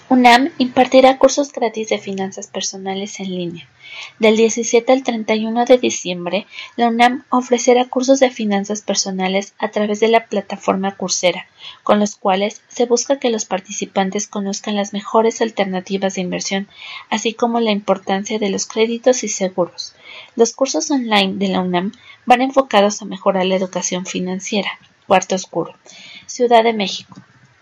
UNAM impartirá cursos gratis de finanzas personales en línea. Del 17 al 31 de diciembre, la UNAM ofrecerá cursos de finanzas personales a través de la plataforma Coursera, con los cuales se busca que los participantes conozcan las mejores alternativas de inversión, así como la importancia de los créditos y seguros. Los cursos online de la UNAM van enfocados a mejorar la educación financiera. Cuarto oscuro. Ciudad de México.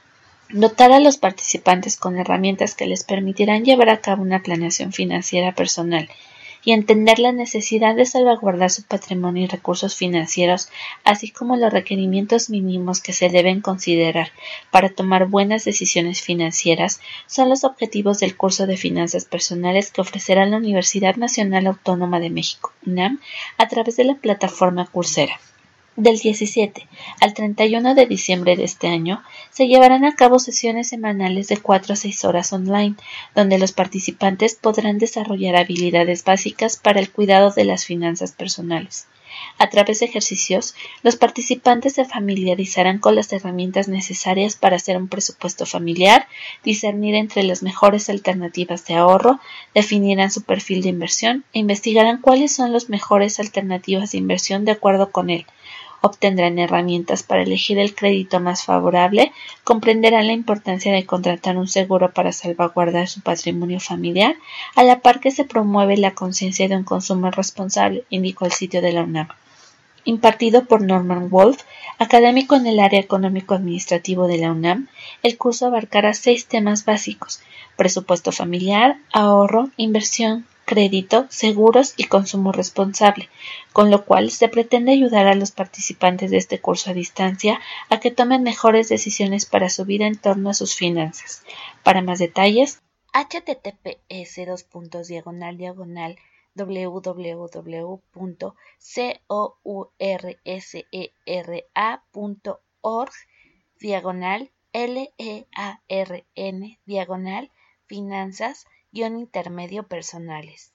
Dotar a los participantes con herramientas que les permitirán llevar a cabo una planeación financiera personal y entender la necesidad de salvaguardar su patrimonio y recursos financieros, así como los requerimientos mínimos que se deben considerar para tomar buenas decisiones financieras, son los objetivos del curso de finanzas personales que ofrecerá la Universidad Nacional Autónoma de México, UNAM, a través de la plataforma Coursera. Del 17 al 31 de diciembre de este año, se llevarán a cabo sesiones semanales de 4 a 6 horas online, donde los participantes podrán desarrollar habilidades básicas para el cuidado de las finanzas personales. A través de ejercicios, los participantes se familiarizarán con las herramientas necesarias para hacer un presupuesto familiar, discernir entre las mejores alternativas de ahorro, definirán su perfil de inversión e investigarán cuáles son las mejores alternativas de inversión de acuerdo con él. Obtendrán herramientas para elegir el crédito más favorable, comprenderán la importancia de contratar un seguro para salvaguardar su patrimonio familiar, a la par que se promueve la conciencia de un consumo responsable, indicó el sitio de la UNAM. Impartido por Norman Wolf, académico en el área económico-administrativo de la UNAM, el curso abarcará 6 temas básicos: presupuesto familiar, ahorro, inversión, crédito, seguros y consumo responsable, con lo cual se pretende ayudar a los participantes de este curso a distancia a que tomen mejores decisiones para su vida en torno a sus finanzas. Para más detalles, https://www.coursera.org/LEARN-finanzas-intermedio personales.